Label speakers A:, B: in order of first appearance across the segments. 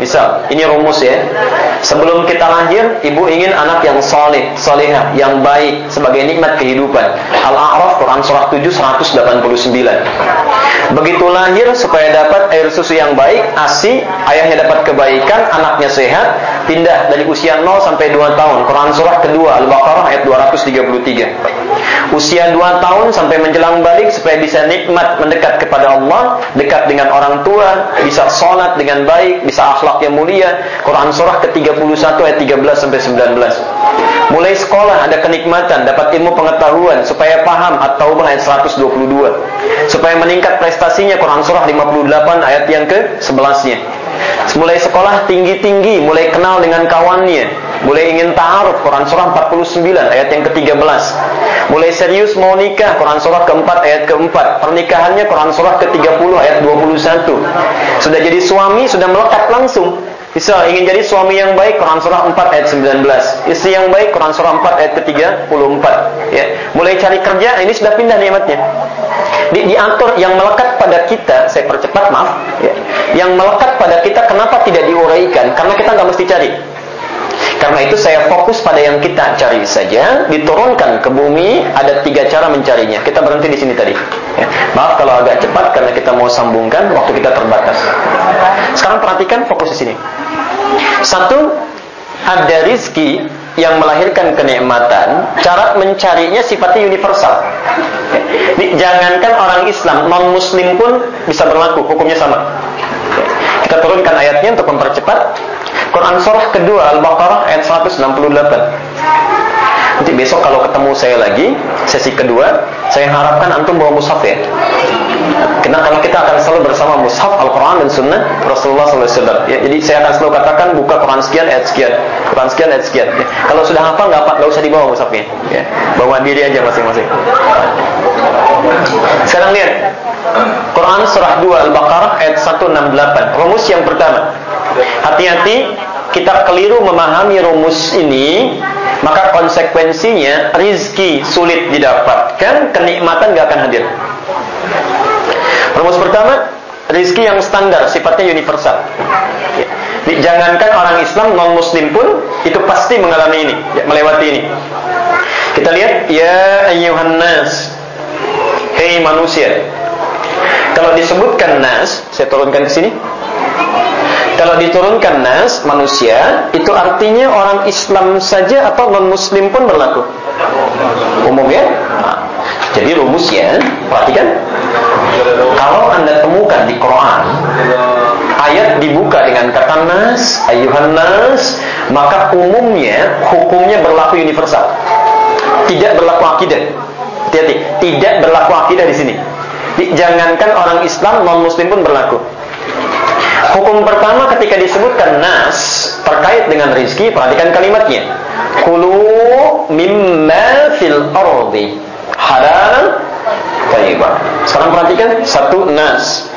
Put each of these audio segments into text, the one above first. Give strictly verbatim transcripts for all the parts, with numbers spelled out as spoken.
A: Misal, ini rumus ya. Sebelum kita lahir, ibu ingin anak yang soleh, solehah, yang baik sebagai nikmat kehidupan. Al-A'raf, Quran surah tujuh, seratus delapan puluh sembilan. Begitu lahir, supaya dapat air susu yang baik, ASI, ayahnya dapat kebaikan, anaknya sehat, pindah dari usia nol sampai dua tahun. Quran surah kedua, Al-Baqarah ayat dua ratus tiga puluh tiga. Usia dua tahun sampai menjelang balik, supaya bisa nikmat mendekat kepada Allah, dekat dengan orang tua, bisa sholat dengan baik, bisa akhlak yang mulia. Quran surah ke tiga puluh satu ayat tiga belas sampai sembilan belas. Mulai sekolah ada kenikmatan, dapat ilmu pengetahuan, supaya paham At-Taubah ayat seratus dua puluh dua. Supaya meningkat prestasinya, Quran surah lima puluh delapan ayat yang ke sebelas-nya. Mulai sekolah tinggi-tinggi, mulai kenal dengan kawannya, mulai ingin ta'aruf, Quran surah empat puluh sembilan ayat yang ke tiga belas. Mulai serius mau nikah, Quran surah keempat ayat keempat. Pernikahannya Quran surah ke tiga puluh ayat dua puluh satu. Sudah jadi suami, sudah melekat langsung. Bisa ingin jadi suami yang baik, Quran surah empat ayat sembilan belas. Istri yang baik, Quran surah empat ayat ke tiga puluh empat. Ya. Mulai cari kerja, ini sudah pindah nikmatnya. Di, diatur yang melekat pada kita, saya percepat maaf ya. Yang melekat pada kita kenapa tidak diuraikan? Karena kita nggak mesti cari. Karena itu saya fokus pada yang kita cari saja. Diturunkan ke bumi, ada tiga cara mencarinya. Kita berhenti di sini tadi ya. Maaf kalau agak cepat karena kita mau sambungkan, waktu kita terbatas. Sekarang perhatikan, fokus di sini. Satu, ada rizki yang melahirkan kenikmatan. Cara mencarinya sifatnya universal ya. Jangankan orang Islam, non muslim pun bisa berlaku, hukumnya sama ya. Kita turunkan ayatnya untuk mempercepat. Quran surah kedua, Al-Baqarah ayat seratus enam puluh delapan. Nanti besok kalau ketemu saya lagi, sesi kedua, saya harapkan antum bawa mushaf ya. Karena kalau kita akan selalu bersama mushaf Al-Quran dan Sunnah Rasulullah sallallahu alaihi wasallam ya, jadi saya akan selalu katakan buka Quran sekian ayat sekian, Quran sekian ayat sekian ya. Kalau sudah hafal nggak apa, nggak usah dibawa mushafnya ya. Bawa diri aja masing-masing. Sekarang lihat Quran surah dua Al-Baqarah ayat seratus enam puluh delapan. Rumus yang pertama. Hati-hati kita keliru memahami rumus ini, maka konsekuensinya rizki sulit didapatkan, kenikmatan gak akan hadir. Rumus pertama, rizki yang standar, sifatnya universal ya. Jangankan orang Islam, non muslim pun itu pasti mengalami ini ya, melewati ini. Kita lihat, ya ayyuhan nas, hei manusia. Kalau disebutkan nas, saya turunkan ke sini. Kalau diturunkan nas, manusia, itu artinya orang Islam saja atau non-muslim pun berlaku? Umum ya? Nah, jadi rumusnya, perhatikan. Kalau Anda temukan di Quran, ayat dibuka dengan kata nas, ayyuhan nas, maka umumnya, hukumnya berlaku universal. Tidak berlaku akidah. Hati-hati, tidak berlaku akidah di sini. Jangankan orang Islam, non-muslim pun berlaku. Hukum pertama ketika disebutkan nas terkait dengan rizki, perhatikan kalimatnya. Kulu mimma fil ardi halalan thayyibah. Sekarang perhatikan satu nas.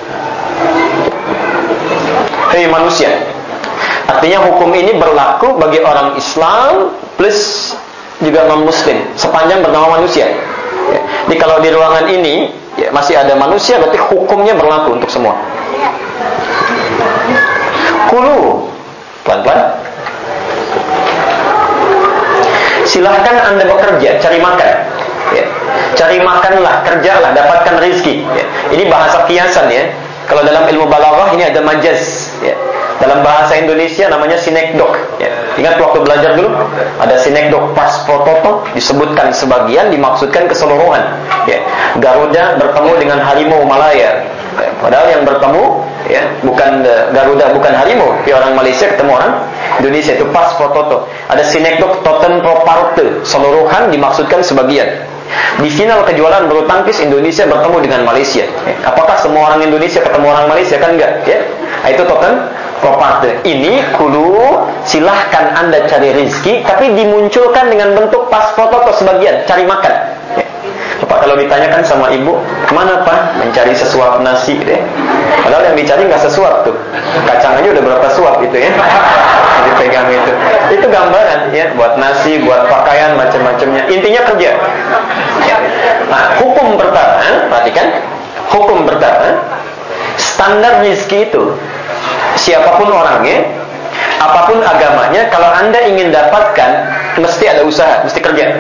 A: Hei manusia. Artinya hukum ini berlaku bagi orang Islam plus juga non muslim sepanjang bernama manusia. Ya. Jadi kalau di ruangan ini ya, masih ada manusia, berarti hukumnya berlaku untuk semua. Kulu, pelan-pelan. Silahkan Anda bekerja, cari makan ya. Cari makanlah, kerjalah, dapatkan rezeki ya. Ini bahasa kiasan ya. Kalau dalam ilmu balaghah ini ada majaz ya. Dalam bahasa Indonesia namanya sinekdok ya. Ingat waktu belajar dulu, ada sinekdok pas foto disebutkan sebagian, dimaksudkan keseluruhan ya. Garuda bertemu dengan harimau Malaya ya. Padahal yang bertemu ya, bukan Garuda, bukan harimau, tapi orang Malaysia ketemu orang Indonesia, itu pas foto. Ada sinekdok toten proparte, seluruhan dimaksudkan sebagian. Di final kejuaraan bulu tangkis Indonesia bertemu dengan Malaysia. Apakah semua orang Indonesia ketemu orang Malaysia? Kan enggak ya. Itu toten proparte. Ini kudu silahkan Anda cari rezeki, tapi dimunculkan dengan bentuk pas foto atau sebagian, cari makan ya. Pak, kalau ditanyakan sama ibu, kemana Pak? Mencari sesuap nasi deh. Padahal yang dicari nggak sesuap tuh, kacang aja udah berapa suap itu ya, dipegang itu. Itu gambaran ya, buat nasi, buat pakaian, macam-macamnya. Intinya kerja. Ya. Nah, hukum pertama, perhatikan, hukum pertama, standar rezeki itu siapapun orangnya, apapun agamanya, kalau Anda ingin dapatkan, mesti ada usaha, mesti kerja,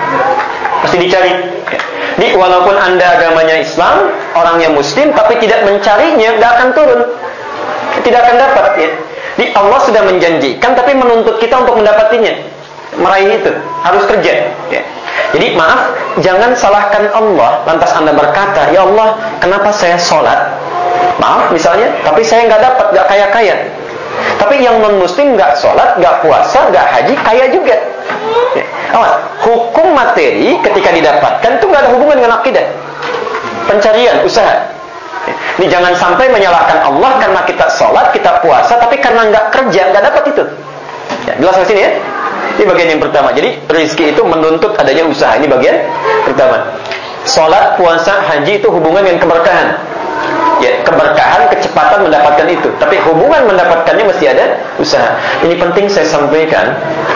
A: mesti dicari. Jadi walaupun Anda agamanya Islam, orangnya Muslim, tapi tidak mencarinya, nggak akan turun, tidak akan dapat. Ya. Jadi Allah sudah menjanjikan, tapi menuntut kita untuk mendapatinya, meraih itu, harus kerja. Ya. Jadi maaf, jangan salahkan Allah. Lantas Anda berkata, ya Allah, kenapa saya sholat? Maaf, misalnya, tapi saya nggak dapat, nggak kaya-kaya. Tapi yang non-Muslim nggak sholat, nggak puasa, nggak haji, kaya juga. Ya. Awas, hukum materi ketika didapatkan itu nggak ada hubungan dengan akidah. Pencarian, usaha. Ya. Ini jangan sampai menyalahkan Allah karena kita sholat, kita puasa, tapi karena nggak kerja, nggak dapat itu. Ya, jelas di sini ya. Ini bagian yang pertama. Jadi rezeki itu menuntut adanya usaha. Ini bagian pertama. Sholat, puasa, haji itu hubungan dengan keberkahan. Ya, keberkahan, kecepatan mendapatkan itu. Tapi hubungan mendapatkannya mesti ada usaha. Ini penting saya sampaikan.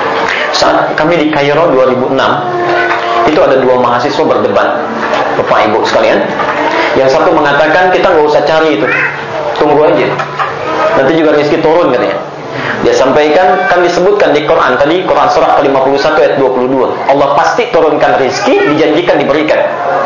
A: Saat kami di Kairo dua ribu enam, itu ada dua mahasiswa berdebat, Bapak Ibu sekalian. Yang satu mengatakan kita nggak usah cari itu, tunggu aja, nanti juga rezeki turun katanya. Dia sampaikan, kan disebutkan di Quran tadi, Quran surah ke lima puluh satu ayat dua puluh dua, Allah pasti turunkan rezeki, dijanjikan diberikan.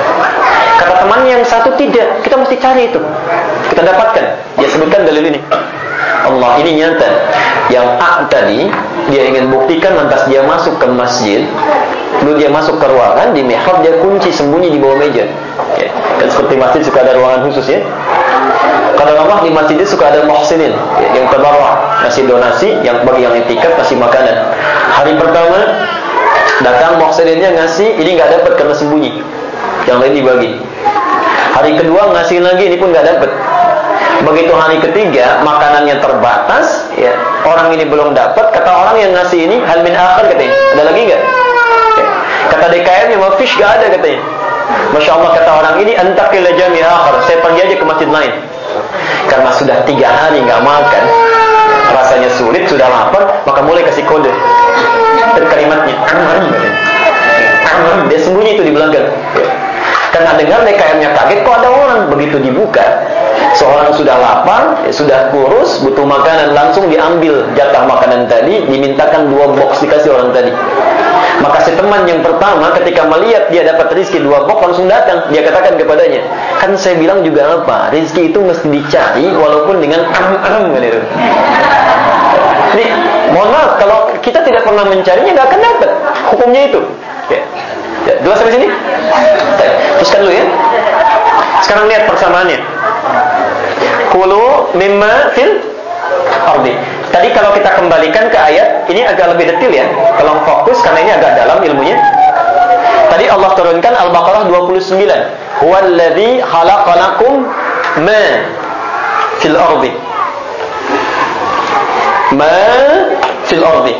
A: Kata temannya yang satu, tidak, kita mesti cari itu, kita dapatkan. Dia sebutkan dalil ini, Allah ini nyata. Yang A tadi dia ingin buktikan, lantas dia masuk ke masjid, lalu dia masuk ke ruangan di mihrab, dia kunci sembunyi di bawah meja. Ya, kan seperti masjid suka ada ruangan khusus ya. Kadang-kadang di masjid itu suka ada muhsinin, ya, yang tabarruk, ngasih donasi, yang bagi yang itikaf kasih makanan. Hari pertama datang muhsininnya ngasih, ini nggak dapat karena sembunyi, yang lain dibagi. Hari kedua ngasih lagi, ini pun nggak dapat. Begitu hari ketiga makanannya terbatas, ya, orang ini belum dapat. Kata orang yang ngasih ini, hal min akhir katanya, ada lagi nggak? Ya. Kata D K M-nya, mafish nggak ada katanya. Masya Allah, kata orang ini, antakil jami akhir, saya pergi aja ke masjid lain. Karena sudah tiga hari nggak makan, rasanya sulit, sudah lapar, maka mulai kasih kode. Dan kalimatnya, dia sembunyi itu di belakang. Karena dengar D K M-nya kaget, kok ada orang. Begitu dibuka, seorang sudah lapar, sudah kurus, butuh makanan, langsung diambil jatah makanan tadi, dimintakan dua box dikasih orang tadi. Maka si teman yang pertama ketika melihat dia dapat rezeki dua box, langsung datang. Dia katakan kepadanya, kan saya bilang juga apa, rezeki itu mesti dicari walaupun dengan am-am gitu. Jadi mohon maaf, kalau kita tidak pernah mencarinya, nggak akan dapat. Hukumnya itu. Ya. Ya, jelas sampai sini? Teruskan dulu ya. Sekarang lihat persamaannya. Kulu mimma fil ardi. Tadi kalau kita kembalikan ke ayat, ini agak lebih detail ya. Tolong fokus karena ini agak dalam ilmunya. Tadi Allah turunkan Al-Baqarah dua puluh sembilan. Huwallazi khalaqalakum ma fil ardi. Ma fil ardi.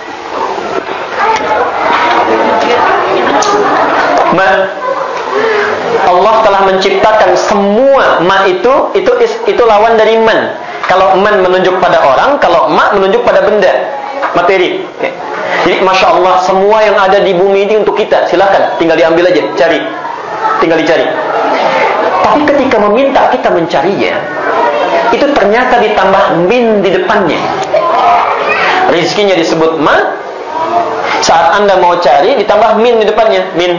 A: Ma, Allah telah menciptakan semua. Ma itu itu itu lawan dari man. Kalau man menunjuk pada orang, kalau ma menunjuk pada benda, materi. Jadi masya Allah, semua yang ada di bumi ini untuk kita. Silakan, tinggal diambil aja, cari, tinggal dicari. Tapi ketika meminta kita mencarinya, itu ternyata ditambah min di depannya. Rizkinya disebut ma. Saat Anda mau cari, ditambah min di depannya, min.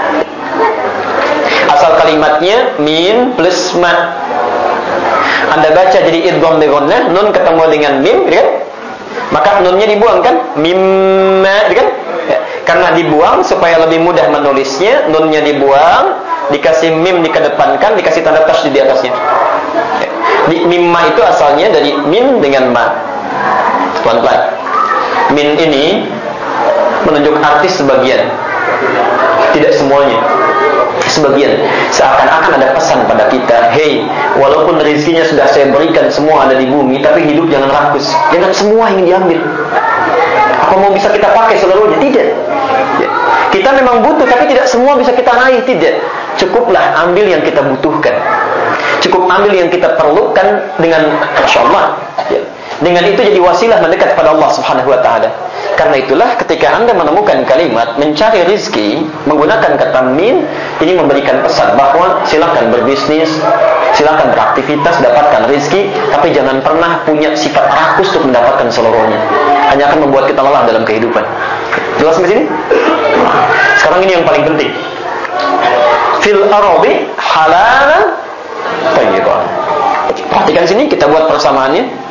A: Asal kalimatnya min plus ma. Anda baca jadi idgham bi gunnah, nun ketemu dengan mim, kan? Maka nunnya dibuang kan? Mimma, kan? Ya. Karena dibuang supaya lebih mudah menulisnya, nunnya dibuang, dikasih mim dikedepankan, dikasih tanda tasydid di atasnya. Ya. Di, mimma itu asalnya dari min dengan ma. Pelan-pelan. Min ini menunjuk artis sebagian, tidak semuanya. Sebagian, seakan-akan ada pesan pada kita, hey, walaupun rezekinya sudah saya berikan, semua ada di bumi, tapi hidup jangan rakus, jangan semua yang diambil. Apa mau bisa kita pakai seluruhnya? Tidak. Ya. Kita memang butuh, tapi tidak semua bisa kita raih, tidak. Cukuplah ambil yang kita butuhkan, cukup ambil yang kita perlukan dengan, masya Allah. Ya. Dengan itu jadi wasilah mendekat kepada Allah Subhanahu wa taala. Karena itulah ketika Anda menemukan kalimat mencari rizki menggunakan kata min, ini memberikan pesan bahwa silakan berbisnis, silakan beraktivitas, dapatkan rizki, tapi jangan pernah punya sifat rakus untuk mendapatkan seluruhnya. Hanya akan membuat kita lelah dalam kehidupan. Jelas sampai sini? Sekarang ini yang paling penting. Fil arabi halalan thayyiban. Perhatikan sini, kita buat persamaannya.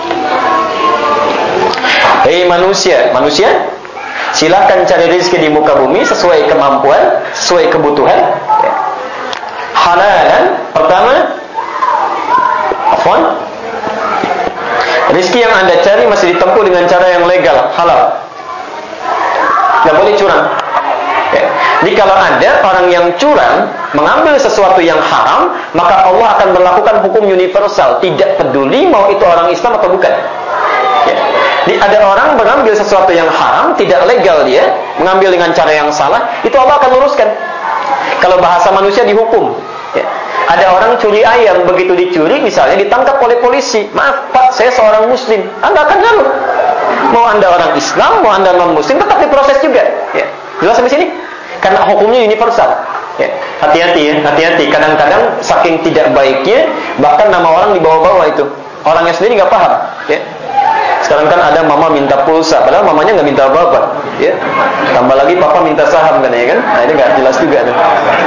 A: Hei manusia, manusia, silakan cari rezeki di muka bumi sesuai kemampuan, sesuai kebutuhan. Halalan, pertama, afwan, rezeki yang Anda cari masih ditempuh dengan cara yang legal, halal. Tidak boleh curang. Jadi kalau ada orang yang curang mengambil sesuatu yang haram, maka Allah akan berlakukan hukum universal, tidak peduli mau itu orang Islam atau bukan. Ya. Jadi ada orang mengambil sesuatu yang haram, tidak legal dia, mengambil dengan cara yang salah, itu Allah akan luruskan. Kalau bahasa manusia dihukum. Ya. Ada orang curi ayam, begitu dicuri misalnya ditangkap oleh polisi. Maaf Pak, saya seorang muslim. Anda akan ngaruh. Mau Anda orang Islam, mau Anda non muslim, tetap diproses juga. Ya. Jelas sampai sini? Karena hukumnya universal. Ya. Hati-hati ya, hati-hati. Kadang-kadang saking tidak baiknya, bahkan nama orang dibawa-bawa itu. Orangnya sendiri nggak paham. Ya. Sekarang kan ada mama minta pulsa, padahal mamanya nggak minta apa-apa. Ya. Tambah lagi papa minta saham kan ya kan? Nah ini nggak jelas juga tuh.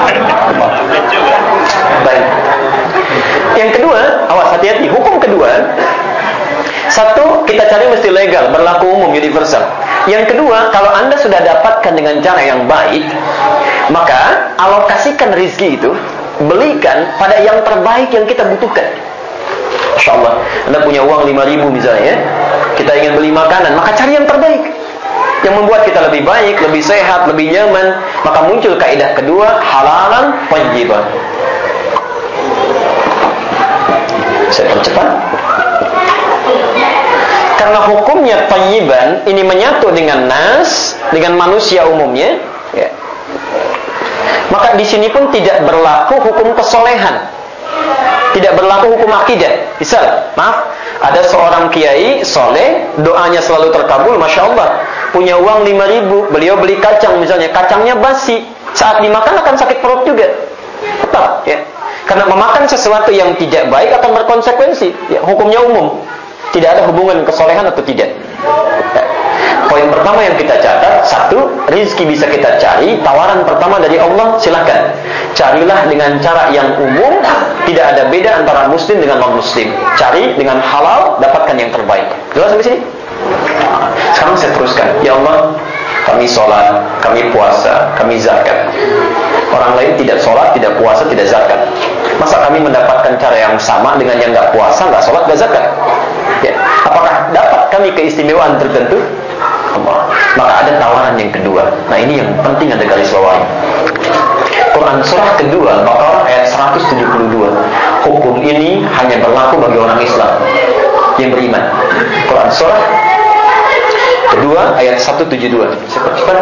A: Baik. Yang kedua, awas hati-hati. Hukum kedua, satu, kita cari mesti legal, berlaku umum, universal. Yang kedua, kalau Anda sudah dapatkan dengan cara yang baik, maka alokasikan rizki itu, belikan pada yang terbaik yang kita butuhkan. Masya Allah, Anda punya uang lima ribu misalnya, kita ingin beli makanan, maka cari yang terbaik, yang membuat kita lebih baik, lebih sehat, lebih nyaman. Maka muncul kaidah kedua, halalan thayyiban. Saya percepat. Karena hukumnya thayyiban ini menyatu dengan nas, dengan manusia umumnya, ya. Maka di sini pun tidak berlaku hukum kesolehan, tidak berlaku hukum akidah. Misal, maaf, ada seorang kiai soleh, doanya selalu terkabul, masya Allah, punya uang lima ribu, beliau beli kacang misalnya, kacangnya basi, saat dimakan akan sakit perut juga, tetap, ya. Karena memakan sesuatu yang tidak baik akan berkonsekuensi, ya, hukumnya umum. Tidak ada hubungan kesolehan atau tidak. Ya. Poin pertama yang kita catat, satu, rizki bisa kita cari. Tawaran pertama dari Allah, silakan carilah dengan cara yang umum, tidak ada beda antara muslim dengan non muslim. Cari dengan halal, dapatkan yang terbaik. Jelas sampai sini? Sekarang saya teruskan. Ya Allah, kami sholat, kami puasa, kami zakat. Orang lain tidak sholat, tidak puasa, tidak zakat. Masa kami mendapatkan cara yang sama dengan yang nggak puasa, nggak sholat, nggak zakat? Ya. Apakah dapat kami keistimewaan tertentu? Allah. Maka ada tawaran yang kedua. Nah ini yang penting ada garis bawahi. Quran surah kedua, Baqarah ayat seratus tujuh puluh dua. Hukum ini hanya berlaku bagi orang Islam yang beriman. Quran surah kedua ayat seratus tujuh puluh dua. Cepat-cepat.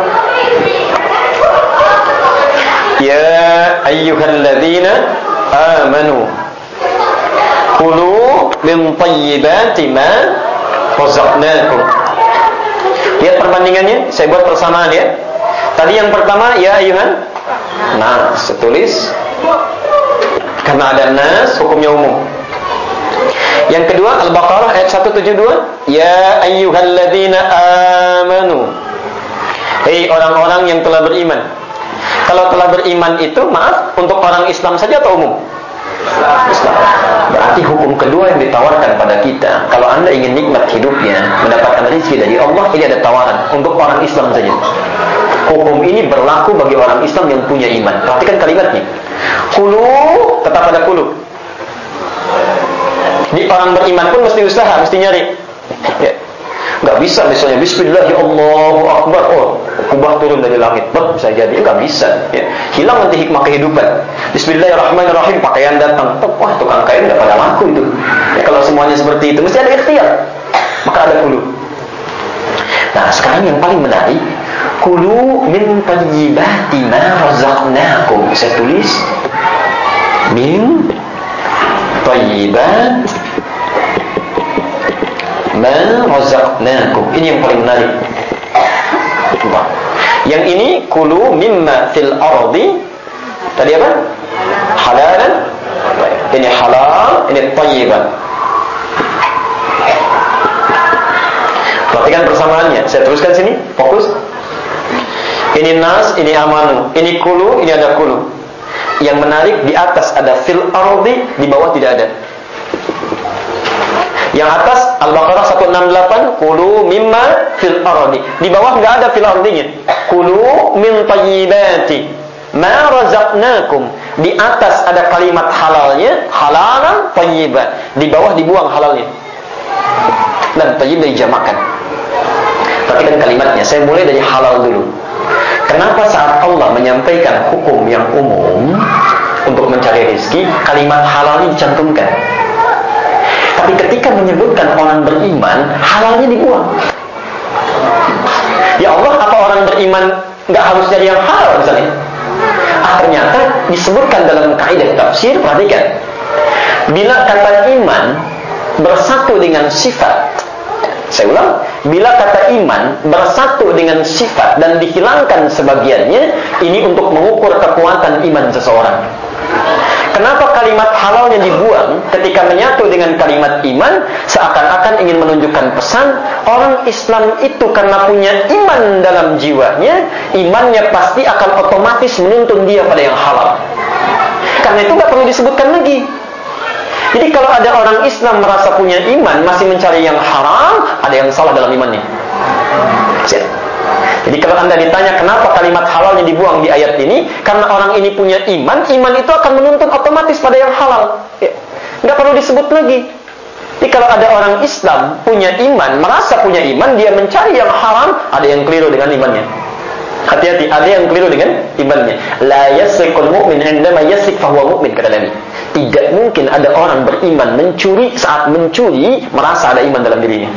A: Ya ayyuhalladzina amanu kulu min tayyibati ma razaqnakum. Lihat perbandingannya, saya buat persamaan ya. Tadi yang pertama ya ayuhan nas, tulis karena ada nas, hukumnya umum. Yang kedua Al-Baqarah ayat seratus tujuh puluh dua, ya ayyuhalladzina amanu. Hei orang-orang yang telah beriman. Kalau telah beriman itu, maaf, untuk orang Islam saja atau umum? Islam. Berarti hukum kedua yang ditawarkan pada kita, kalau Anda ingin nikmat hidupnya, mendapatkan rezeki dari Allah, ini ada tawaran untuk orang Islam saja. Hukum ini berlaku bagi orang Islam yang punya iman. Perhatikan kalimatnya. Kulu, tetap ada kulu. Jadi orang beriman pun mesti usaha, mesti nyari. Ya. Nggak bisa misalnya Bismillah ya Allahu Akbar, oh kubah turun dari langit, ber, bisa jadi nggak bisa, ya. Hilang nanti hikmah kehidupan. Bismillahirrahmanirrahim, pakaian datang, wah tukang kain nggak pada laku itu, ya. Kalau semuanya seperti itu mesti ada ikhtiar, maka ada kulu. Nah sekarang yang paling menarik, kulu min tayyibati ma razaqnakum. Saya tulis min tayyibat ma razaqnakum. Ini yang paling menarik. Yang ini kulu mimma fil ardi. Tadi apa? Halalan. Ini halal, ini thayyiban. Perhatikan persamaannya. Saya teruskan sini, fokus. Ini nas, ini amanu, ini kulu, ini ada kulu. Yang menarik di atas ada fil ardi, di bawah tidak ada. Yang atas Al-Baqarah seratus enam puluh delapan, kulu mimma fil ardi. Di bawah enggak ada fil ardinya. Kulu min thayyibati ma razaqnakum. Di atas ada kalimat halalnya, halalan thayyiban. Di bawah dibuang halalnya. Dan thayyib dijamakkan. Perhatikan kalimatnya. Saya mulai dari halal dulu. Kenapa saat Allah menyampaikan hukum yang umum untuk mencari rezeki, kalimat halal ini dicantumkan? Tapi ketika menyebutkan orang beriman, halalnya dibuang. Ya Allah, apa orang beriman nggak harus cari yang halal misalnya? Ah, ternyata disebutkan dalam kaidah tafsir. Perhatikan, bila kata iman bersatu dengan sifat, saya ulang, bila kata iman bersatu dengan sifat dan dihilangkan sebagiannya, ini untuk mengukur kekuatan iman seseorang. Kenapa kalimat halalnya dibuang ketika menyatu dengan kalimat iman? Seakan-akan ingin menunjukkan pesan, orang Islam itu karena punya iman dalam jiwanya, imannya pasti akan otomatis menuntun dia pada yang halal. Karena itu gak perlu disebutkan lagi. Jadi kalau ada orang Islam merasa punya iman, masih mencari yang haram, ada yang salah dalam imannya. Jadi kalau Anda ditanya kenapa kalimat halalnya dibuang di ayat ini, karena orang ini punya iman, iman itu akan menuntun otomatis pada yang halal. Ya. Nggak perlu disebut lagi. Jadi kalau ada orang Islam punya iman, merasa punya iman, dia mencari yang haram, ada yang keliru dengan imannya. Hati-hati, ada yang keliru dengan imannya. La yasriqul mu'min 'indama yasriq fa huwa mu'min, kata Nabi. Tidak mungkin ada orang beriman mencuri, saat mencuri merasa ada iman dalam dirinya.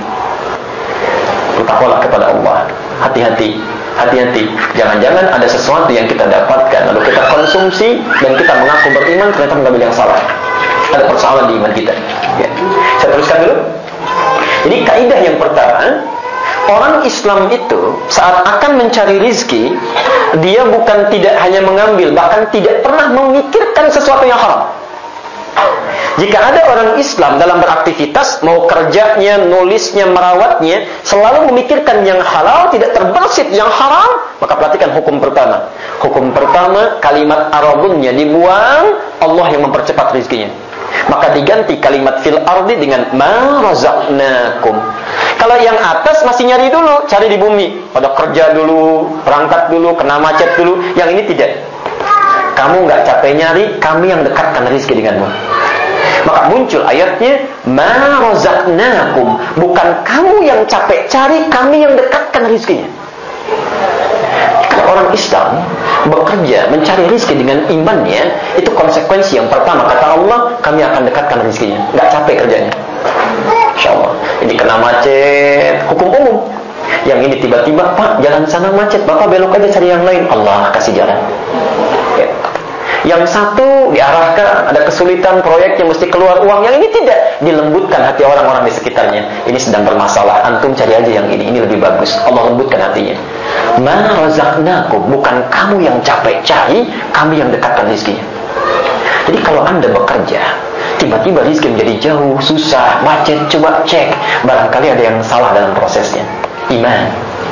A: Bertakwalah kepada Allah. Hati-hati, hati-hati. Jangan-jangan ada sesuatu yang kita dapatkan lalu kita konsumsi dan kita mengaku beriman, ternyata mengambil yang salah. Ada persoalan di iman kita. Ya. Saya teruskan dulu. Jadi kaidah yang pertama, orang Islam itu saat akan mencari rizki, dia bukan tidak hanya mengambil, bahkan tidak pernah memikirkan sesuatu yang haram. Jika ada orang Islam dalam beraktivitas, mau kerjanya, nulisnya, merawatnya, selalu memikirkan yang halal, tidak terbersit yang haram, maka perhatikan hukum pertama. Hukum pertama, kalimat arabunnya dibuang, Allah yang mempercepat rizkinya. Maka diganti kalimat fil ardi dengan ma razaqnakum. Kalau yang atas masih nyari dulu, cari di bumi. Pada kerja dulu, berangkat dulu, kena macet dulu. Yang ini tidak. Kamu nggak capek nyari, kami yang dekatkan rezeki denganmu. Maka muncul ayatnya ma razaqnakum. Bukan kamu yang capek cari, kami yang dekatkan rezekinya. Kalau orang Islam bekerja mencari rezeki dengan imannya, itu konsekuensi yang pertama. Kata Allah, kami akan dekatkan rezekinya. Nggak capek kerjanya. Insyaallah. Ini kena macet, hukum umum. Yang ini tiba-tiba, Pak, jalan sana macet, Bapak belok aja cari yang lain. Allah kasih jalan. Ya. Yang satu diarahkan, ada kesulitan proyeknya mesti keluar uang, yang ini tidak, dilembutkan hati orang-orang di sekitarnya. Ini sedang bermasalah, antum cari aja yang ini, ini lebih bagus. Allah lembutkan hatinya. Ma razaqnakum, bukan kamu yang capek cari, kami yang dekatkan rezekinya. Jadi kalau Anda bekerja, tiba-tiba rezeki menjadi jauh, susah, macet, coba cek, barangkali ada yang salah dalam prosesnya. Iman.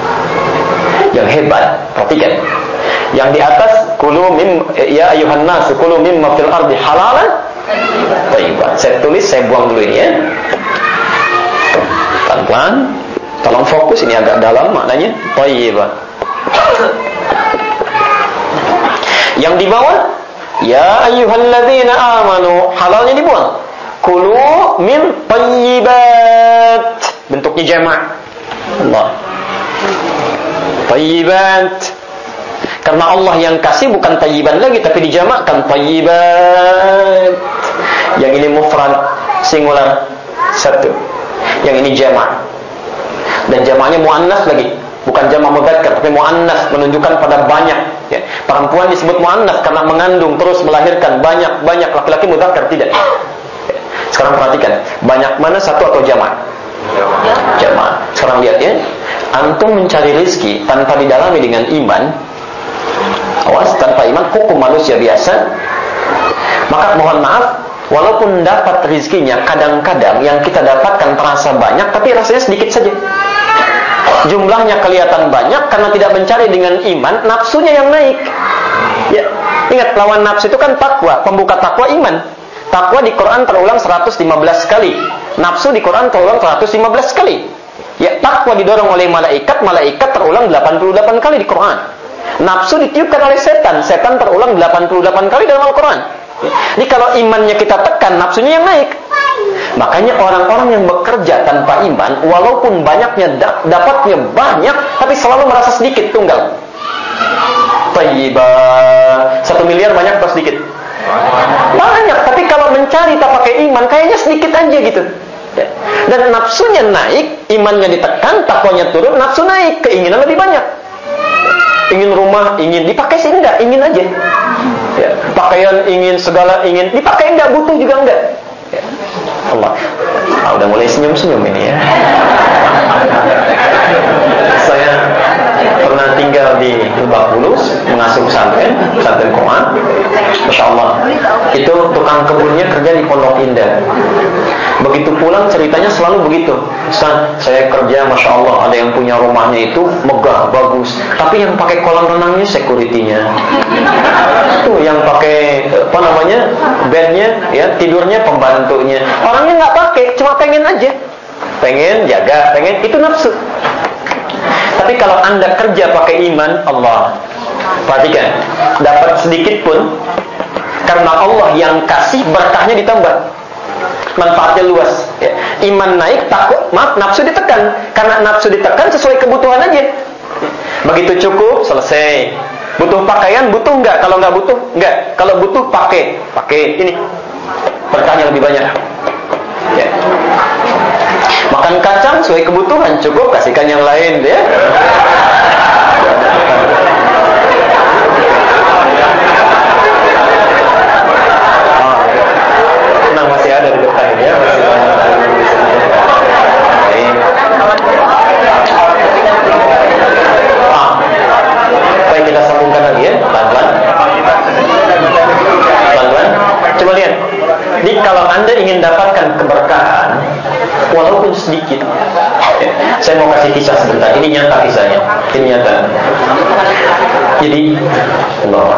A: Yang hebat, perhatikan. Yang di atas, kulu mim ya ayuhan nas, kulu mimma fil ardi halalan thayyiban. Saya tulis, saya buang dulu ini ya. Pelan-pelan. Tolong fokus, ini agak dalam maknanya. Thayyiban. Yang di bawah, ya ayyuhalladzina amanu, halalnya dibuang. Kulu min thayyibat. Bentuknya jamak. Allah. Thayyibat. Karena Allah yang kasih bukan thayyiban lagi, tapi dijamakkan thayyibat. Yang ini mufrad, singular, satu. Yang ini jamak. Dan jamaknya muannas lagi, bukan jamak mudzakkar, tapi muannas, menunjukkan pada banyak. Ya. Perempuan disebut muannas karena mengandung terus melahirkan banyak-banyak, laki-laki mudzakkar tidak. Ya. Sekarang perhatikan, banyak mana, satu atau jamak? Jamaah. Sekarang lihat ya, antum mencari rezeki tanpa didalami dengan iman, awas, tanpa iman, hukum manusia biasa, maka mohon maaf, walaupun dapat rezekinya, kadang-kadang yang kita dapatkan terasa banyak, tapi rasanya sedikit saja. Jumlahnya kelihatan banyak karena tidak mencari dengan iman, nafsunya yang naik. Ya, ingat, lawan nafsu itu kan takwa, pembuka takwa iman. Takwa di Quran terulang seratus lima belas kali, nafsu di Quran terulang seratus lima belas kali. Ya, takwa didorong oleh malaikat, malaikat terulang delapan puluh delapan kali di Quran. Nafsu ditiupkan oleh setan, setan terulang delapan puluh delapan kali dalam Al-Quran. Jadi kalau imannya kita tekan, nafsunya yang naik. Makanya orang-orang yang bekerja tanpa iman, walaupun banyaknya dapatnya banyak, tapi selalu merasa sedikit tunggal. Tayyibah, satu miliar banyak atau sedikit? Banyak, tapi kalau mencari tak pakai iman, kayaknya sedikit aja gitu. Dan nafsunya naik, imannya ditekan, takwanya turun, nafsu naik, keinginan lebih banyak. Ingin rumah, ingin dipakai sih enggak, ingin aja. Ya, pakaian ingin, segala ingin, dipakai enggak, butuh juga enggak. Ya. Allah, ah, udah mulai senyum-senyum ini ya. Saya pernah tinggal di Lebak Bulus, mengasuh pesantren, pesantren Quran. Masya Allah, itu tukang kebunnya kerja di Pondok Indah. Begitu pulang ceritanya selalu begitu. Ustaz, saya kerja, Masya Allah, ada yang punya rumahnya itu megah, bagus, tapi yang pakai kolam renangnya security-nya. Tuh yang pakai apa namanya, bednya, ya tidurnya pembantunya. Orangnya nggak pakai, cuma pengen aja, pengen jaga, pengen, itu nafsu. Tapi kalau anda kerja pakai iman, Allah, perhatikan, dapat sedikit pun karena Allah yang kasih, berkahnya ditambah, manfaatnya luas. Ya. Iman naik, takut, maaf, nafsu ditekan. Karena nafsu ditekan sesuai kebutuhan aja. Begitu cukup, selesai. Butuh pakaian, butuh enggak? Kalau enggak butuh, enggak. Kalau butuh, pakai, pakai ini. Berkahnya lebih banyak. Ya. Makan kacang sesuai kebutuhan, cukup, kasihkan yang lain, ya. Tenang, masih ada di depan ya, masih banyak. Ah, baik, kita sambungkan lagi ya, pelan-pelan. Pelan-pelan. Coba lihat. Jadi kalau anda ingin dapatkan keberkahan, walaupun sedikit, ya, saya mau kasih kisah sebentar. Ini nyata kisahnya. Ini nyata. Jadi, Allah,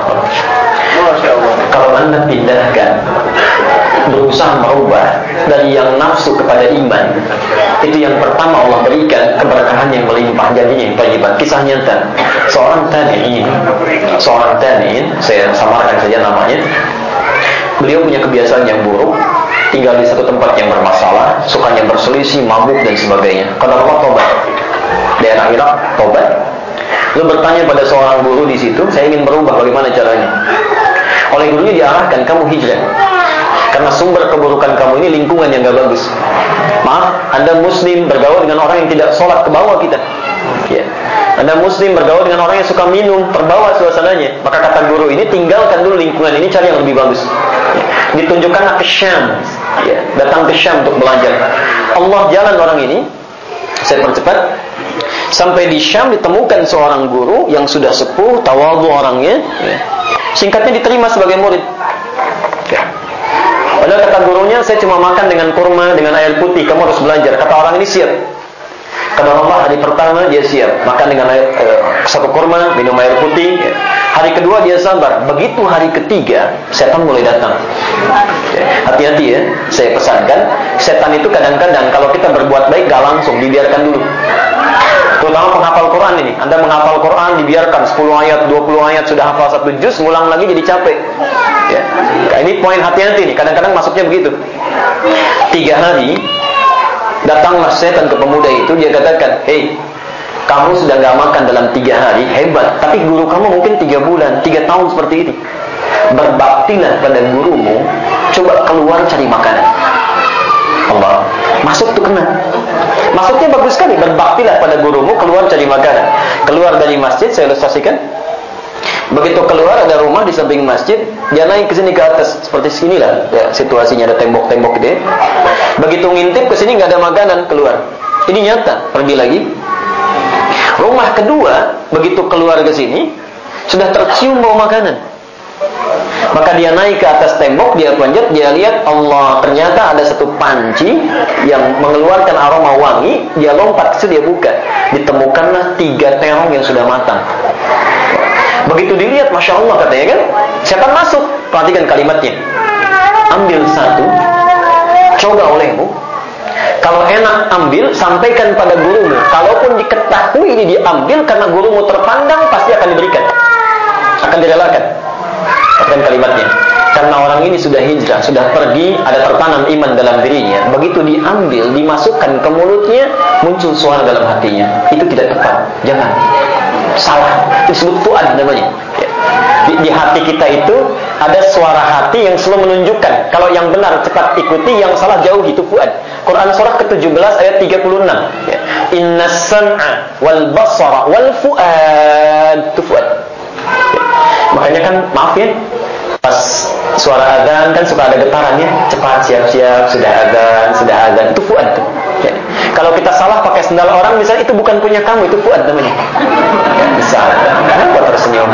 A: kalau anda pindahkan, berusaha merubah dari yang nafsu kepada iman, itu yang pertama Allah berikan keberkahan yang melimpah, jadinya yang thayyiban. Kisah nyata. Seorang tabi'in, seorang tabi'in, saya samarkan saja namanya. Beliau punya kebiasaan yang buruk, tinggal di satu tempat yang bermasalah, sukanya berselisih, mabuk dan sebagainya. Kalau Allah tobat, daerah Irak tobat. Lalu bertanya pada seorang guru di situ, saya ingin berubah, bagaimana caranya? Oleh gurunya diarahkan, kamu hijrah. Karena sumber keburukan kamu ini lingkungan yang gak bagus. Maaf, anda muslim bergaul dengan orang yang tidak sholat, ke bawah kita. Ya. Anda muslim bergaul dengan orang yang suka minum, terbawa suasananya. Maka kata guru ini, tinggalkan dulu lingkungan ini, cari yang lebih bagus. Ditunjukkan ke Syam, ya, datang ke Syam untuk belajar. Allah jalan orang ini, saya percepat, sampai di Syam ditemukan seorang guru yang sudah sepuh, tawadhu orangnya, ya. Singkatnya diterima sebagai murid. Ya. Padahal kata gurunya, saya cuma makan dengan kurma, dengan air putih, kamu harus belajar. Kata orang ini, siap. Kata Allah, hari pertama dia siap, makan dengan air, eh, satu kurma, minum air putih. Ya. Hari kedua dia sabar. Begitu hari ketiga, setan mulai datang. Ya. Hati-hati ya, saya pesankan, setan itu kadang-kadang kalau kita berbuat baik gak langsung, dibiarkan dulu. Terutama penghafal Quran ini. Anda menghafal Quran, dibiarkan sepuluh ayat, dua puluh ayat, sudah hafal satu juz, ngulang lagi jadi capek. Ya. Nah, ini poin hati-hati nih, kadang-kadang masuknya begitu. Tiga hari, datanglah setan ke pemuda itu, dia katakan, hei, kamu sudah gak makan dalam tiga hari, hebat. Tapi guru kamu mungkin tiga bulan, tiga tahun seperti ini. Berbaktilah pada gurumu, coba keluar cari makanan. Allah, masuk tuh kena. Maksudnya bagus sekali, berbaktilah pada gurumu, keluar cari makanan. Keluar dari masjid, saya ilustrasikan. Begitu keluar ada rumah di samping masjid, dia naik ke sini ke atas seperti sinilah ya, situasinya ada tembok-tembok gitu ya. Begitu ngintip ke sini nggak ada makanan, keluar. Ini nyata, pergi lagi. Rumah kedua, begitu keluar ke sini sudah tercium bau makanan. Maka dia naik ke atas tembok, dia panjat, dia lihat Allah, ternyata ada satu panci yang mengeluarkan aroma wangi. Dia lompat ke situ, dia buka. Ditemukanlah tiga terong yang sudah matang. Begitu dilihat, Masya Allah katanya kan, setan masuk. Perhatikan kalimatnya, ambil satu, coba olehmu. Kalau enak ambil, sampaikan pada gurumu. Kalaupun diketahui ini diambil karena gurumu terpandang, pasti akan diberikan, akan direlakan. Perhatikan kalimatnya, karena orang ini sudah hijrah, sudah pergi, ada tertanam iman dalam dirinya. Begitu diambil, dimasukkan ke mulutnya, muncul suara dalam hatinya, itu tidak tepat, jangan, salah. Itu disebut fuad namanya. Di, di hati kita itu ada suara hati yang selalu menunjukkan kalau yang benar cepat ikuti, yang salah jauh, itu fuad. Quran surah ke tujuh belas ayat tiga puluh enam ya. Innas sam'a wal basara wal fuad, itu fuad ya. Makanya kan maaf ya, pas suara azan kan suka ada getarannya, cepat siap-siap, sudah azan, sudah azan, itu fuad tuh ya. Kalau kita salah pakai sendal orang misalnya, itu bukan punya kamu, itu fuad namanya ya, bisa. Kenapa tersenyum?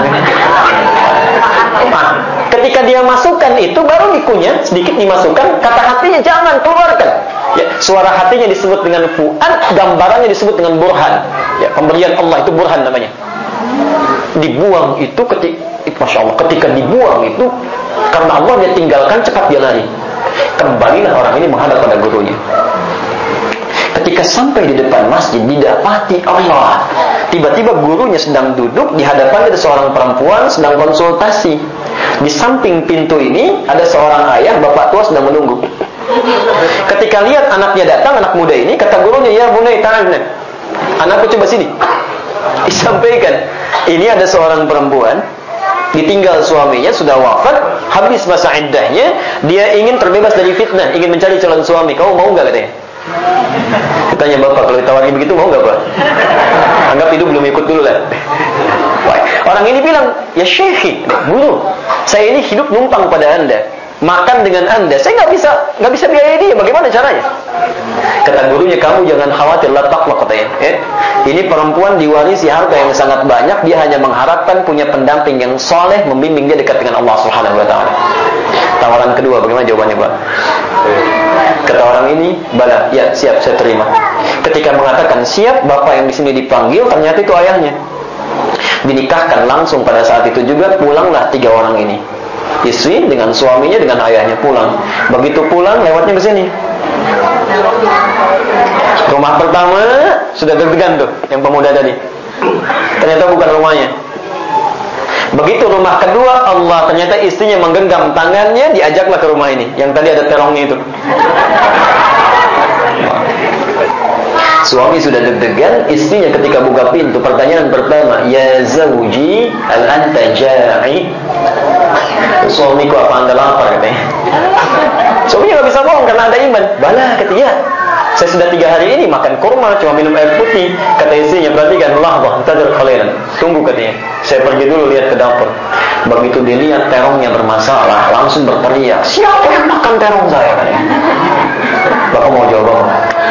A: Nah, ketika dia masukkan itu, baru dikunyah, sedikit dimasukkan, kata hatinya jangan, keluarkan ya. Suara hatinya disebut dengan fuad, gambarannya disebut dengan burhan ya, pemberian Allah, itu burhan namanya. Dibuang itu ketika, Masya Allah, ketika dibuang itu karena Allah, dia tinggalkan, cepat dia lari. Kembalilah orang ini menghadap pada gurunya. Ketika sampai di depan masjid, didapati Allah, tiba-tiba gurunya sedang duduk, di hadapannya ada seorang perempuan sedang konsultasi. Di samping pintu ini ada seorang ayah, bapak tua sedang menunggu. Ketika lihat anaknya datang, anak muda ini, kata gurunya, ya bunai, ta'alna, anakku coba sini. Disampaikan, ini ada seorang perempuan, ditinggal suaminya, sudah wafat, habis masa iddahnya, dia ingin terbebas dari fitnah, ingin mencari calon suami. Kamu mau nggak katanya? Katanya bapak, kalau ditawari begitu mau nggak pak? Anggap hidup belum ikut dulu lah. Orang ini bilang, ya syekhi, guru, saya ini hidup numpang pada anda, makan dengan anda, saya nggak bisa nggak bisa biayai dia, bagaimana caranya? Kata gurunya, kamu jangan khawatir, la taqlaq katanya. Eh, ini perempuan diwarisi harta yang sangat banyak, dia hanya mengharapkan punya pendamping yang soleh, membimbing dia dekat dengan Allah Subhanahu Wa Taala. Tawaran kedua, bagaimana jawabannya pak? Kata orang ini, bala, ya siap, saya terima. Ketika mengatakan siap, bapak yang di sini dipanggil, ternyata itu ayahnya. Dinikahkan langsung pada saat itu juga. Pulanglah tiga orang ini, istri dengan suaminya dengan ayahnya pulang. Begitu pulang, lewatnya ke sini. Rumah pertama sudah deg-degan tuh, yang pemuda tadi. Ternyata bukan rumahnya. Begitu rumah kedua, Allah, ternyata istrinya menggenggam tangannya, diajaklah ke rumah ini. Yang tadi ada terongnya itu. Suami sudah deg-degan, istrinya ketika buka pintu, pertanyaan pertama, ya zawji, al-anta ja'i? Suamiku, apa anda lapar katanya? Suaminya gak bisa bohong karena ada iman. Bala, kata ya, saya sudah tiga hari ini makan kurma, cuma minum air putih. Kata istrinya, perhatikan, lahbah, tadir khaliran, tunggu katanya, saya pergi dulu lihat ke dapur. Begitu dilihat terongnya bermasalah, langsung berteriak, siapa yang makan terong saya katanya? Bapak mau jawab apa?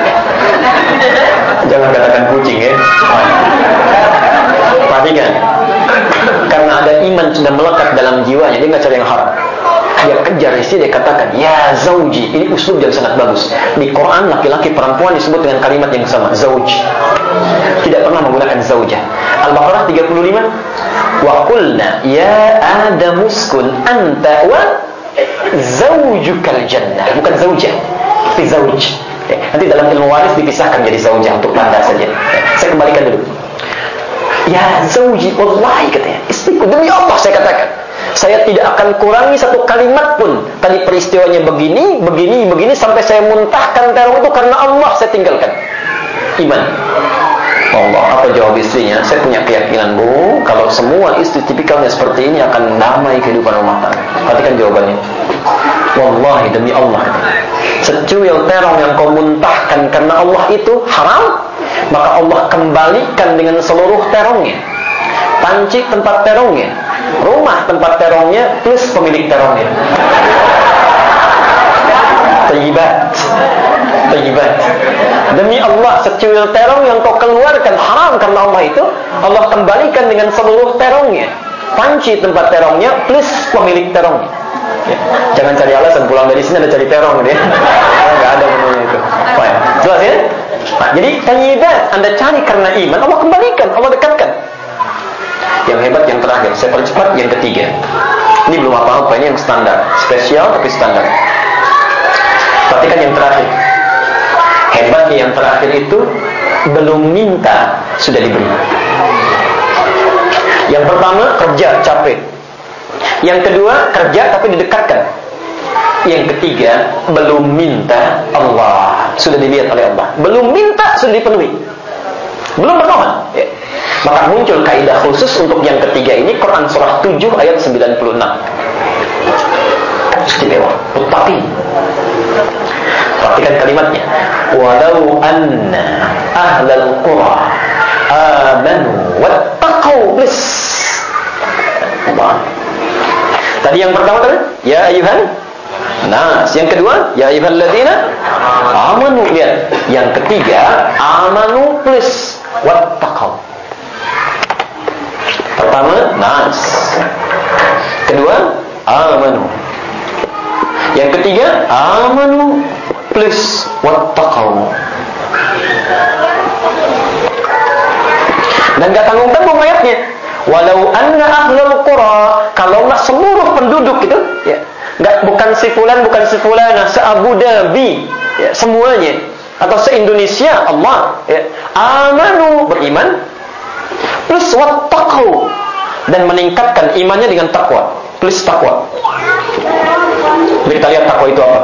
A: Jangan katakan kucing ya. Perhatikan, karena ada iman sudah melekat dalam jiwanya, dia nggak cari yang haram. Dia kejar istri, dia katakan, ya zauji. Ini uslub yang sangat bagus. Di Quran laki-laki perempuan disebut dengan kalimat yang sama, zauj. Tidak pernah menggunakan zaujah. Al-Baqarah tiga puluh lima, wa qulna ya Adam uskun anta wa zaujukal jannah. Bukan zaujah, tapi zauj. Nanti dalam ilmu waris dipisahkan jadi zaujah untuk tanda saja. Saya kembalikan dulu. Ya zauji, wallahi katanya, istriku, demi Allah saya katakan, saya tidak akan kurangi satu kalimat pun. Tadi peristiwanya begini, begini, begini, sampai saya muntahkan terong itu karena Allah saya tinggalkan. Iman. Allah, apa jawab istrinya? Saya punya keyakinan, Bu, kalau semua istri tipikalnya seperti ini akan damai kehidupan rumah tangga. Perhatikan jawabannya. Wallahi, demi Allah, secuil terong yang kau muntahkan karena Allah itu haram, maka Allah kembalikan dengan seluruh terongnya, panci tempat terongnya, terongnya plus pemilik terongnya. Thayyibat, thayyibat. Demi Allah, secuil terong yang kau keluarkan haram karena Allah itu, Allah kembalikan dengan seluruh terongnya. Panci tempat terongnya plus pemilik terongnya. Ya. Jangan cari alasan pulang dari sini ada cari terong dia. Enggak ada menunya itu. Baik. Jelas ya? Nah, jadi thayyibat Anda cari karena iman, Allah kembalikan, Allah dekatkan. Yang hebat yang terakhir, saya percepat yang ketiga. Ini belum apa-apa, ini yang standar, spesial tapi standar. Perhatikan yang terakhir. Hebatnya yang terakhir itu belum minta sudah diberi. Yang pertama kerja capek. Yang kedua kerja tapi didekatkan. Yang ketiga belum minta, Allah sudah dilihat oleh Allah. Belum minta sudah dipenuhi. Belum bermohon. Ya. Maka muncul kaidah khusus untuk yang ketiga ini, Quran surah tujuh ayat sembilan puluh enam. Istimewa, muttaqin. Perhatikan kalimatnya. Walau anna ahlal qura amanu wattaqau bis. Tadi yang pertama tadi, ya ayyuhan nas. Yang kedua, ya ayyuhalladzina amanu. Lihat. Yang ketiga, amanu plus wattaqau. Pertama, nas. Kedua, amanu. Yang ketiga, amanu plus wattaqau. Dan gak tanggung-tanggung ayatnya. Walau anna ahlul qura, kalaulah seluruh penduduk itu, ya, nggak bukan si fulan, bukan si fulana, se-Abu Dhabi, ya, semuanya, atau se-Indonesia, Allah, ya, amanu, beriman, plus wattaqau, dan meningkatkan imannya dengan takwa, plus takwa. Jadi kita lihat takwa itu apa?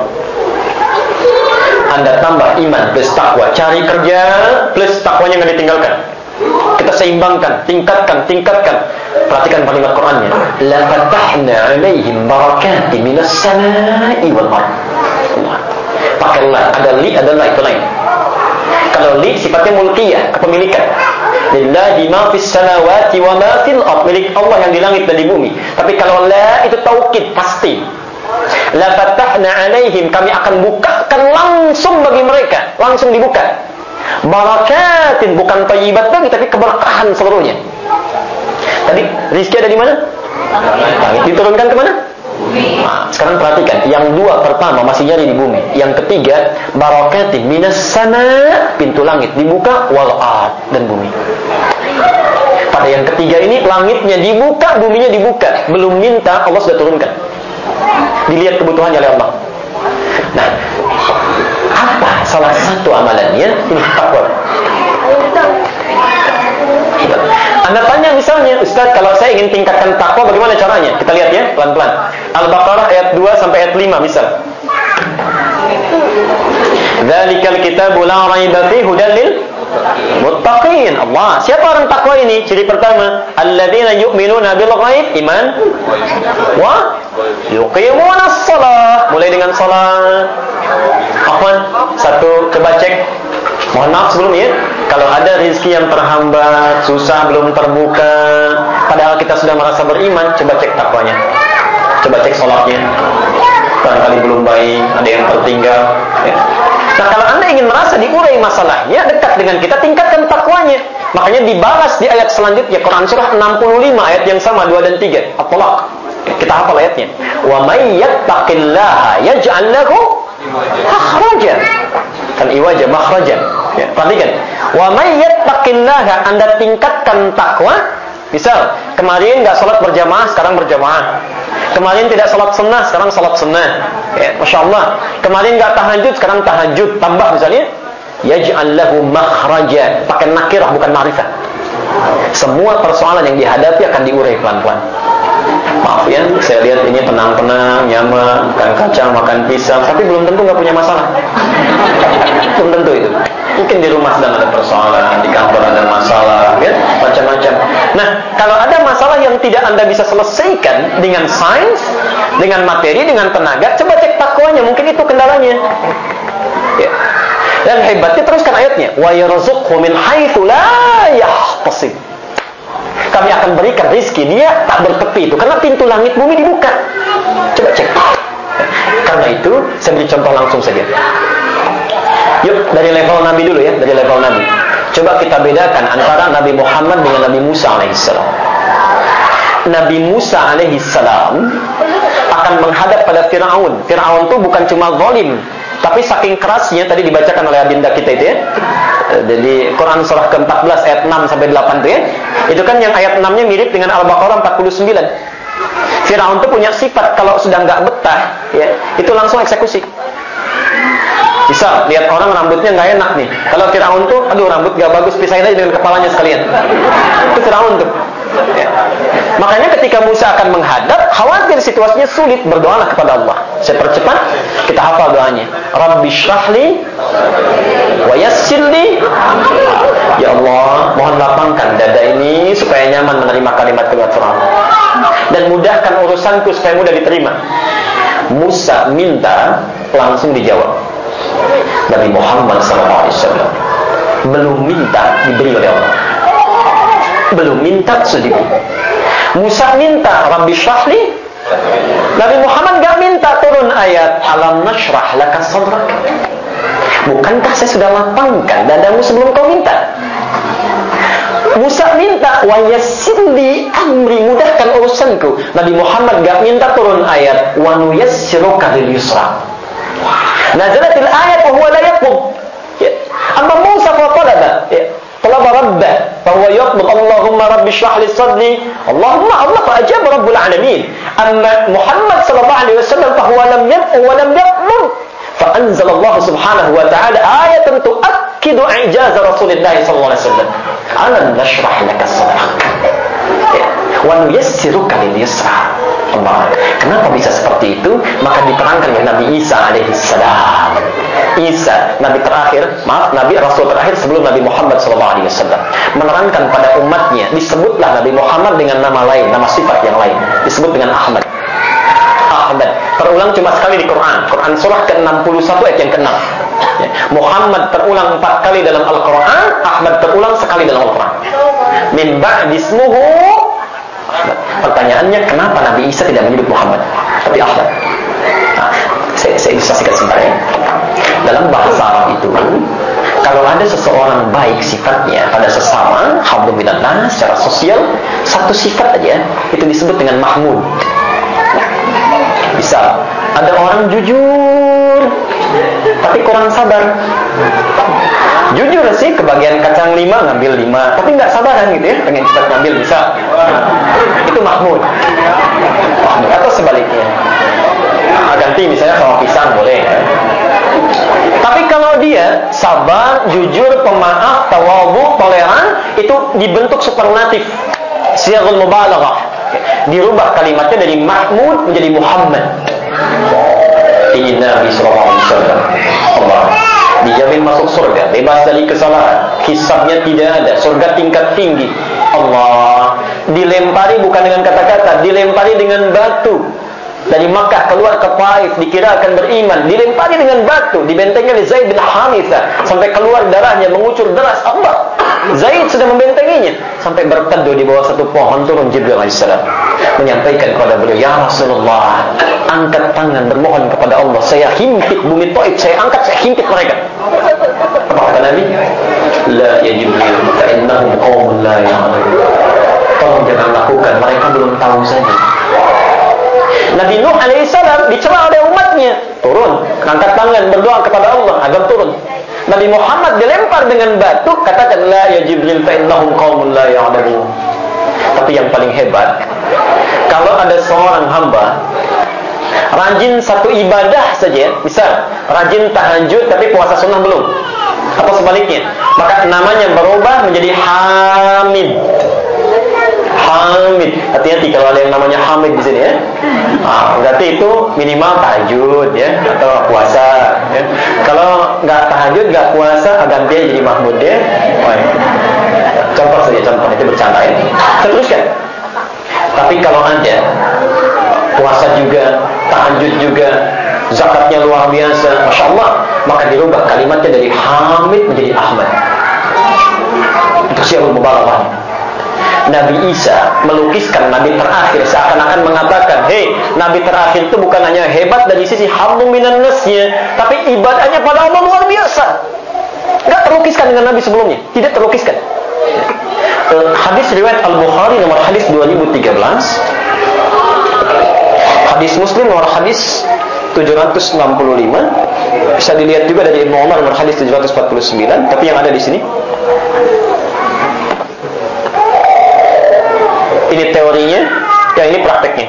A: Anda tambah iman plus takwa, cari kerja plus takwanya nggak ditinggalkan. Kita seimbangkan, tingkatkan, tingkatkan. Perhatikan kalimat Qur'annya. La fatahna 'alaihim barakatin minas sama'i wal ardh. Pakai la, ada li, ada la itu lain. Kalau li sifatnya mulkiyah, kepemilikan. Lillahi ma fis samawati wa ma fil ardh, milik Allah yang di langit dan di bumi. Tapi kalau la itu taukid, pasti. La fatahna 'alaihim, kami akan bukakan langsung bagi mereka, langsung dibuka. Barakatin, bukan thayyibat lagi, tapi keberkahan seluruhnya. Tadi rizki ada di mana? Langit. Diturunkan ke mana? Nah, sekarang perhatikan, yang dua pertama masih nyari di bumi. Yang ketiga, barakatin minas sana, pintu langit dibuka, wal ard, dan bumi. Pada yang ketiga ini, langitnya dibuka, buminya dibuka. Belum minta, Allah sudah turunkan. Dilihat kebutuhannya oleh Allah. Nah, apa salah satu amalannya? Ini takwa. Anda tanya misalnya, Ustaz, kalau saya ingin tingkatkan takwa, bagaimana caranya? Kita lihat ya, pelan-pelan. Al-Baqarah ayat dua sampai ayat lima misal. Dzalikal kitabu la raiba fihi hudan lil muttaqin. Allah, siapa orang takwa ini? Ciri pertama, alladzina yu'minuna bil ghaib, iman, wa yuqimunas shalah. Mulai dengan salat. Afwan, satu coba cek. Mohon maaf sebelumnya, kalau ada rezeki yang terhambat, susah, belum terbuka, padahal kita sudah merasa beriman, coba cek takwanya. Coba cek sholatnya. Barangkali belum baik, ada yang tertinggal, ya. Nah, kalau Anda ingin merasa diurai masalahnya, dekat dengan kita, tingkatkan takwanya. Makanya dibalas di ayat selanjutnya, Quran surah enam puluh lima ayat yang sama, dua dan tiga, At-Talaq. Kita hafal ayatnya. Wa may yattaqillaha yaj'al lahu makhrajan. Kan iwaja makhrajan. Ya, perhatikan. Wa may yattaqillaha, Anda tingkatkan takwa. Misal, kemarin enggak salat berjamaah, sekarang berjamaah. Kemarin tidak salat sunnah, sekarang salat sunnah. Ya, Masya Allah. Kemarin enggak tahajud, sekarang tahajud. Tambah misalnya, yaj'al lahu makhrajan. Pakai nakirah bukan ma'rifah. Semua persoalan yang dihadapi akan diurai pelan-pelan. Maaf ya, saya lihat ini tenang-tenang, nyaman, makan kacang, makan pisang, tapi belum tentu nggak punya masalah. Belum tentu itu. Mungkin di rumah sedang ada persoalan, di kantor ada masalah, ya, macam-macam. Nah, kalau ada masalah yang tidak Anda bisa selesaikan dengan sains, dengan materi, dengan tenaga, coba cek takwanya, mungkin itu kendalanya. Ya. Dan hebatnya teruskan ayatnya, wa yarzuqhu min haitsu la yahtasib. kami akan berikan rizki. Dia tak bertepi itu, karena pintu langit bumi dibuka. Coba cek. Karena itu, saya beri contoh langsung saja. Yuk, dari level Nabi dulu ya, dari level Nabi. Coba kita bedakan antara Nabi Muhammad dengan Nabi Musa alaihissalam. Nabi Musa alaihissalam akan menghadap pada Fir'aun. Fir'aun itu bukan cuma zalim, tapi saking kerasnya, tadi dibacakan oleh adinda kita itu ya. Jadi Quran surah ke empat belas ayat enam sampai delapan itu ya. Itu kan yang ayat enam-nya mirip dengan Al-Baqarah empat puluh sembilan. Fir'aun itu punya sifat kalau sudah nggak betah ya, itu langsung eksekusi. Bisa lihat orang rambutnya nggak enak nih. Kalau Fir'aun tuh, aduh rambut nggak bagus, pisahin aja dengan kepalanya sekalian. Itu Fir'aun tuh. Ya. Makanya ketika Musa akan menghadap, khawatir situasinya sulit, berdoalah kepada Allah. Saya percepat, kita hafal doanya. Rabbi syrahli wa yassirli. Ya Allah, mohon lapangkan dada ini supaya nyaman menerima kalimat keluar Fir'aun, dan mudahkan urusanku supaya mudah diterima. Musa minta, langsung dijawab. Nabi Muhammad sallallahu alaihi wasallam belum minta, diberi oleh Allah. Belum minta, sudah diberi. Musa minta, Rabbi syrahli. Nabi Muhammad gak minta turun ayat alam nashrah laka sadrak. Bukankah saya sudah lapangkan dadamu sebelum kau minta? Musa minta wa yassirli amri, mudahkan urusanku. Nabi Muhammad gak minta turun ayat wa nuyassiruka lil yusra. Nazalatil ayat wa huwa la yaqum. Ya. Amma Musa fa talaba, ya. Talaba rabbah fa huwa yaqum. Allahumma rabbi shrah li sadri. Allahumma Allah fa ajaba rabbul alamin. Amma Muhammad sallallahu alaihi wasallam fa huwa lam yaqum wa lam yaqum. Fa anzala Allah subhanahu wa ta'ala ayatan tu'akkidu i'jaz Rasulullah sallallahu alaihi wasallam. Alam nashrah laka sadrak. Wa nuyassiruka lil yusra. Allah. Kenapa bisa seperti itu? Maka diterangkan oleh Nabi Isa alaihissalam. Isa, Nabi terakhir, maaf, Nabi Rasul terakhir sebelum Nabi Muhammad sallallahu alaihi wasallam, menerangkan pada umatnya. Disebutlah Nabi Muhammad dengan nama lain, nama sifat yang lain. Disebut dengan Ahmad. Ahmad. Terulang cuma sekali di Quran. Quran surah ke enam puluh satu ayat yang keenam. Muhammad terulang empat kali dalam Al-Quran. Ahmad terulang sekali dalam Al-Quran. Min ba'di ismuhu Ahmad. Pertanyaannya, kenapa Nabi Isa tidak menyebut Muhammad tapi Ahmad? Nah, saya, saya ilustrasikan sebentar ya. Dalam bahasa Arab itu, kalau ada seseorang baik sifatnya pada sesama, alhamdulillah, secara sosial, satu sifat aja itu disebut dengan Mahmud. Bisa ada orang jujur tapi kurang sabar. Jujur sih, kebagian kacang lima ngambil lima, tapi nggak sabaran gitu ya, pengen cepat ngambil bisa. Itu Mahmud. Atau sebaliknya, nah, ganti misalnya sama pisang boleh. Tapi kalau dia sabar, jujur, pemaaf, tawadhu, toleran, itu dibentuk superlatif, siyaghul mubalaghah. Dirubah kalimatnya dari Mahmud menjadi Muhammad. Ini Nabi sallallahu alaihi wasallam. Allah dijamin masuk surga, bebas dari kesalahan, hisabnya tidak ada, surga tingkat tinggi. Allah dilempari bukan dengan kata-kata, dilempari dengan batu. Dari Makkah keluar ke Taif, dikira akan beriman, dilempari dengan batu, dibentengnya oleh Zaid bin Haritha sampai keluar darahnya, mengucur deras. Allah, Zaid sudah membentenginya sampai berteduh di bawah satu pohon. Turun Jibril alaihissalam menyampaikan kepada beliau, ya Rasulullah, angkat tangan bermohon kepada Allah, saya himpit bumi Taif, saya angkat, saya himpit mereka. Apa kata Nabi? La ya Jibril, fa innahum qaumun la ya'lamun. Tolong jangan lakukan, mereka belum tahu saja. Nabi Nuh alaihissalam dicela oleh umatnya, turun, angkat tangan berdoa kepada Allah agar turun. Nabi Muhammad dilempar dengan batu, katakan la ya Jibril fa innahum qaumun la ya'lamun. Tapi yang paling hebat, kalau ada seorang hamba rajin satu ibadah saja, misal rajin tahajud tapi puasa sunnah belum, atau sebaliknya, maka namanya berubah menjadi Hamid. Hamid, hati-hati kalau ada yang namanya Hamid di sini ya. Ah, berarti itu minimal tahajud ya, atau puasa ya. Kalau nggak tahajud, nggak puasa, ganti aja jadi Mahmud ya. Oh, ya. Contoh saja, contoh itu bercanda ya. Saya teruskan. Tapi kalau ada puasa juga, tahajud juga, zakatnya luar biasa, masya Allah, maka dirubah kalimatnya dari Hamid menjadi Ahmad. Itu siapa mubalaghah. Nabi Isa melukiskan Nabi terakhir, seakan-akan mengatakan, hei, Nabi terakhir itu bukan hanya hebat dari sisi hablum minan nasnya, tapi ibadahnya pada Allah luar biasa. Enggak terlukiskan dengan Nabi sebelumnya, tidak terlukiskan. uh, Hadis riwayat Al-Bukhari nomor hadis dua ribu tiga belas, hadis Muslim nomor hadis tujuh ratus enam puluh lima, bisa dilihat juga dari Ibnu Umar nomor hadis tujuh ratus empat puluh sembilan, tapi yang ada di sini ini teorinya, yang ini prakteknya.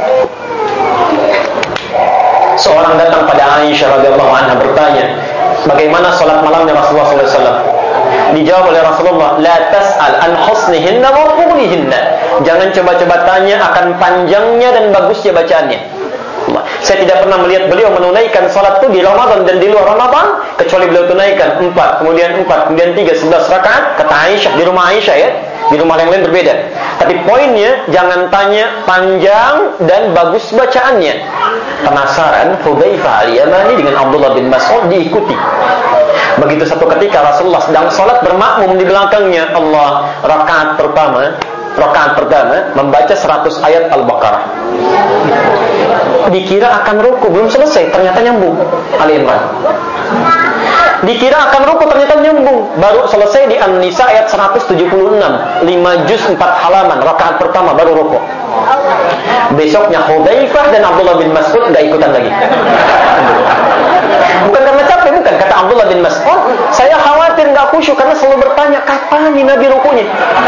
A: Seorang datang pada Aisyah radhiyallahu anha bertanya, bagaimana salat malamnya Rasulullah sallallahu alaihi wasallam? Dijawab oleh Rasulullah, la tas'al an husnihinna wa qulihinna. Jangan coba-coba tanya akan panjangnya dan bagusnya bacaannya. Saya tidak pernah melihat beliau menunaikan salat itu di Ramadan dan di luar Ramadan, kecuali beliau tunaikan empat, kemudian empat, kemudian tiga, sebelas rakaat. Kata Aisyah, di rumah Aisyah ya, di rumah yang lain berbeda. Tapi poinnya, jangan tanya panjang dan bagus bacaannya. Penasaran, Hudzaifah al-Yamani dengan Abdullah bin Mas'ud diikuti. Begitu satu ketika Rasulullah sedang salat bermakmum di belakangnya, Allah rakaat pertama, rakaat pertama membaca seratus ayat Al-Baqarah. Dikira akan ruku, belum selesai, ternyata nyambung Ali Imran. Dikira akan ruku, ternyata nyambung, baru selesai di An-Nisa ayat seratus tujuh puluh enam, lima juz empat halaman, rakaat pertama baru ruku. Besoknya Hudzaifah dan Abdullah bin Mas'ud enggak ikutan lagi. Bukan karena capek, bukan. Kata Abdullah bin Mas'ud, saya khawatir enggak khusyuk karena selalu bertanya kapan nih Nabi rukunya.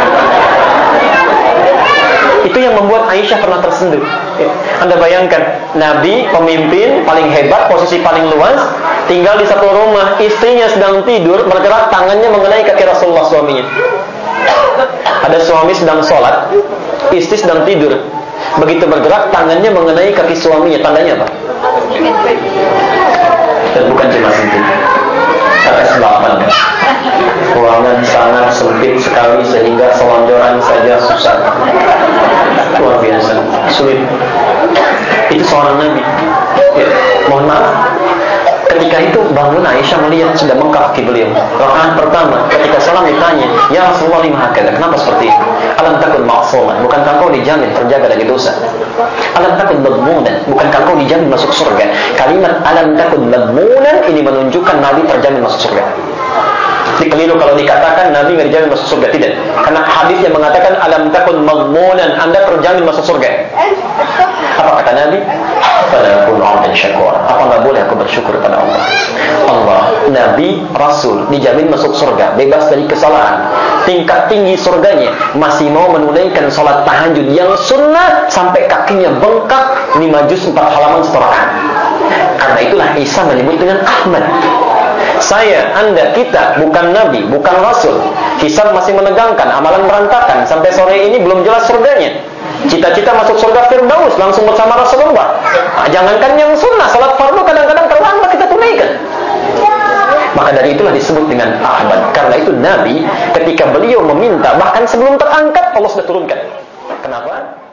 A: Itu yang membuat Aisyah pernah tersenduh. Anda bayangkan, Nabi pemimpin paling hebat, posisi paling luas, tinggal di satu rumah, istrinya sedang tidur, bergerak tangannya mengenai kaki Rasulullah suaminya. Ada suami sedang sholat, istri sedang tidur. Begitu bergerak tangannya mengenai kaki suaminya, tandanya apa? Dan bukan cuma sentuh, atas delapan. Ruangan sangat sempit sekali sehingga selonjoran saja susah. Luar biasa, sulit. Itu seorang Nabi. Ya, mohon maaf. Ketika itu bangun Aisyah melihat sudah bengkak kaki beliau. Rakaat pertama, ketika salam ditanya, ya Rasulullah lima hakada, kenapa seperti itu? Alam takun ma'suman, bukankah kau dijamin terjaga dari dosa? Alam takun madmunan, bukankah kau dijamin masuk surga? Kalimat alam takun madmunan ini menunjukkan Nabi terjamin masuk surga. Dikeliru kalau dikatakan Nabi nggak dijamin masuk surga, tidak. Karena hadis yang mengatakan alam takun madmunan, Anda terjamin masuk surga. Apa kata Nabi? Pada pun dan syakur. Apa nggak boleh aku bersyukur pada Allah? Allah, Nabi, Rasul dijamin masuk surga, bebas dari kesalahan. Tingkat tinggi surganya masih mau menunaikan sholat tahajud yang sunnah sampai kakinya bengkak, lima juz empat halaman setoran. Karena itulah Isa menyebut dengan Ahmad. Saya, Anda, kita bukan Nabi, bukan Rasul. Hisab masih menegangkan, amalan berantakan. Sampai sore ini belum jelas surganya. Cita-cita masuk surga Firdaus langsung bersama Rasulullah. Nah, jangankan yang sunnah, salat fardu kadang-kadang terlambat kita tunaikan. Maka dari itulah disebut dengan Ahmad. Karena itu Nabi ketika beliau meminta, bahkan sebelum terangkat Allah sudah turunkan. Kenapa?